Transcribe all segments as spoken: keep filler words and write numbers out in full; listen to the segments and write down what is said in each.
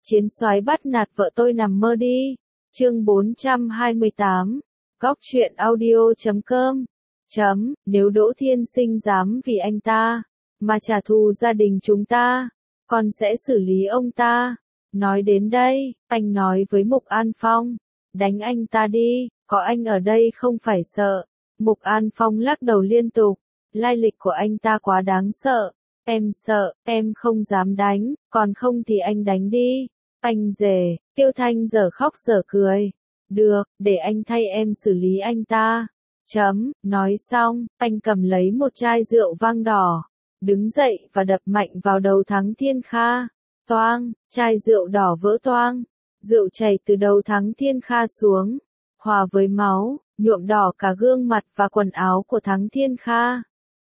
Chiến soái bắt nạt vợ tôi nằm mơ đi. Chương bốn trăm hai mươi tám. Góc truyện audio chấm com. Chấm, nếu Đỗ Thiên Sinh dám vì anh ta mà trả thù gia đình chúng ta, con sẽ xử lý ông ta. Nói đến đây, anh nói với Mục An Phong, đánh anh ta đi, có anh ở đây không phải sợ. Mục An Phong lắc đầu liên tục, lai lịch của anh ta quá đáng sợ. Em sợ, em không dám đánh, còn không thì anh đánh đi. Anh rể, Tiêu Thanh dở khóc dở cười. Được, để anh thay em xử lý anh ta. Chấm, nói xong, anh cầm lấy một chai rượu vang đỏ, đứng dậy và đập mạnh vào đầu Thắng Thiên Kha. Toang, chai rượu đỏ vỡ toang, rượu chảy từ đầu Thắng Thiên Kha xuống, hòa với máu, nhuộm đỏ cả gương mặt và quần áo của Thắng Thiên Kha. A,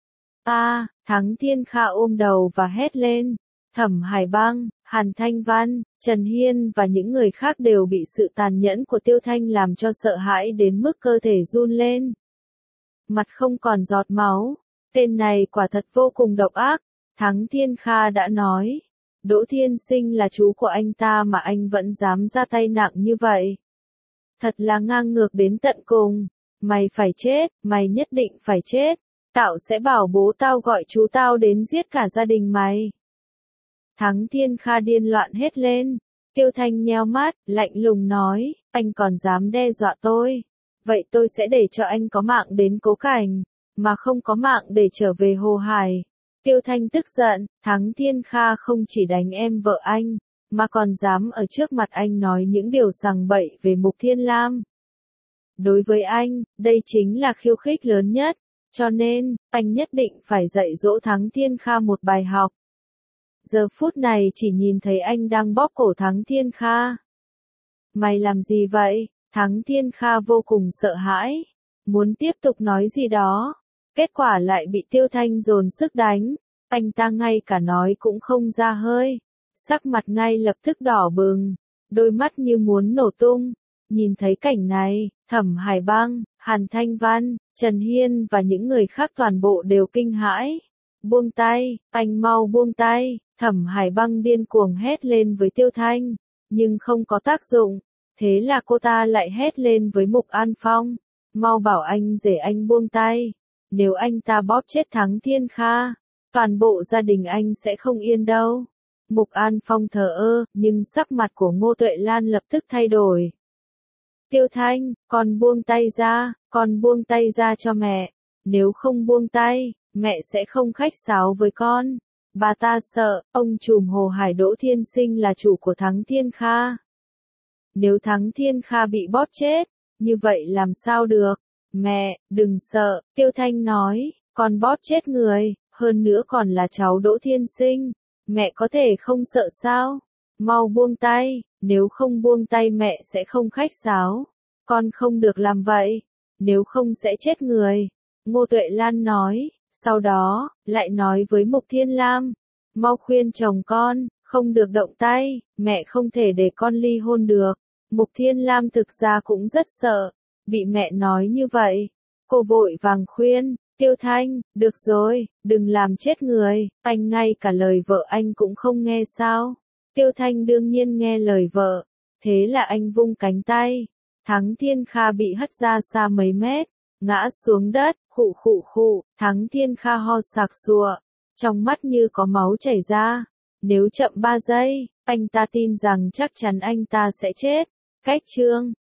à, Thắng Thiên Kha ôm đầu và hét lên. Thẩm Hải Băng, Hàn Thanh Văn, Trần Hiên và những người khác đều bị sự tàn nhẫn của Tiêu Thanh làm cho sợ hãi đến mức cơ thể run lên. Mặt không còn giọt máu, tên này quả thật vô cùng độc ác. Thắng Thiên Kha đã nói, Đỗ Thiên Sinh là chú của anh ta mà anh vẫn dám ra tay nặng như vậy. Thật là ngang ngược đến tận cùng. Mày phải chết, mày nhất định phải chết. Tao sẽ bảo bố tao gọi chú tao đến giết cả gia đình mày. Thắng Thiên Kha điên loạn hết lên. Tiêu Thanh nheo mắt, lạnh lùng nói, anh còn dám đe dọa tôi. Vậy tôi sẽ để cho anh có mạng đến Cố Cảnh, mà không có mạng để trở về Hồ Hải. Tiêu Thanh tức giận, Thắng Thiên Kha không chỉ đánh em vợ anh, mà còn dám ở trước mặt anh nói những điều sằng bậy về Mục Thiên Lam. Đối với anh, đây chính là khiêu khích lớn nhất, cho nên, anh nhất định phải dạy dỗ Thắng Thiên Kha một bài học. Giờ phút này chỉ nhìn thấy anh đang bóp cổ Thắng Thiên Kha. Mày làm gì vậy? Thắng Thiên Kha vô cùng sợ hãi, muốn tiếp tục nói gì đó, kết quả lại bị Tiêu Thanh dồn sức đánh, anh ta ngay cả nói cũng không ra hơi, sắc mặt ngay lập tức đỏ bừng, đôi mắt như muốn nổ tung. Nhìn thấy cảnh này, Thẩm Hải Băng, Hàn Thanh Văn, Trần Hiên và những người khác toàn bộ đều kinh hãi. Buông tay, anh mau buông tay. Thẩm Hải Băng điên cuồng hét lên với Tiêu Thanh, nhưng không có tác dụng. Thế là cô ta lại hét lên với Mục An Phong, mau bảo anh rể anh buông tay. Nếu anh ta bóp chết Thắng Thiên Kha, toàn bộ gia đình anh sẽ không yên đâu. Mục An Phong thờ ơ, nhưng sắc mặt của Ngô Tuệ Lan lập tức thay đổi. Tiêu Thanh, con buông tay ra, con buông tay ra cho mẹ. Nếu không buông tay, mẹ sẽ không khách sáo với con. Bà ta sợ, ông trùm Hồ Hải Đỗ Thiên Sinh là chủ của Thắng Thiên Kha. Nếu Thắng Thiên Kha bị bóp chết, như vậy làm sao được? Mẹ, đừng sợ, Tiêu Thanh nói, con bóp chết người, hơn nữa còn là cháu Đỗ Thiên Sinh. Mẹ có thể không sợ sao? Mau buông tay, nếu không buông tay mẹ sẽ không khách sáo. Con không được làm vậy, nếu không sẽ chết người. Ngô Tuệ Lan nói, sau đó, lại nói với Mục Thiên Lam, mau khuyên chồng con, không được động tay, mẹ không thể để con ly hôn được. Mục Thiên Lam thực ra cũng rất sợ, bị mẹ nói như vậy. Cô vội vàng khuyên, Tiêu Thanh, được rồi, đừng làm chết người, anh ngay cả lời vợ anh cũng không nghe sao. Tiêu Thanh đương nhiên nghe lời vợ, thế là anh vung cánh tay. Thắng Thiên Kha bị hất ra xa mấy mét, ngã xuống đất, khụ khụ khụ, Thắng Thiên Kha ho sặc sụa, trong mắt như có máu chảy ra. Nếu chậm ba giây, anh ta tin rằng chắc chắn anh ta sẽ chết. Cách chương